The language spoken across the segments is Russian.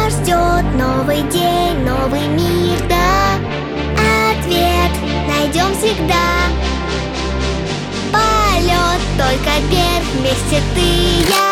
Нас ждет новый день, новый мир, да. Ответ найдем всегда. Полет, только вверх, вместе ты и я.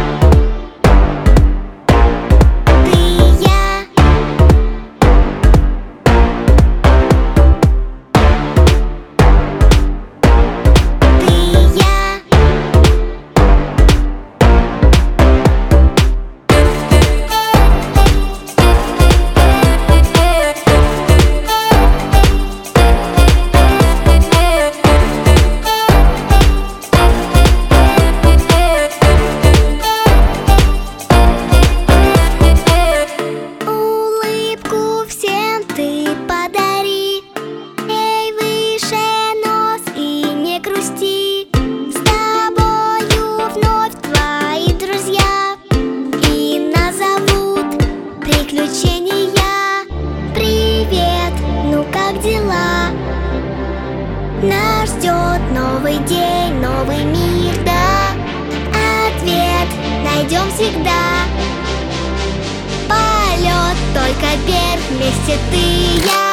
Нас ждет новый день, новый мир, да. Ответ найдем всегда. Полет, только вверх, вместе ты и я.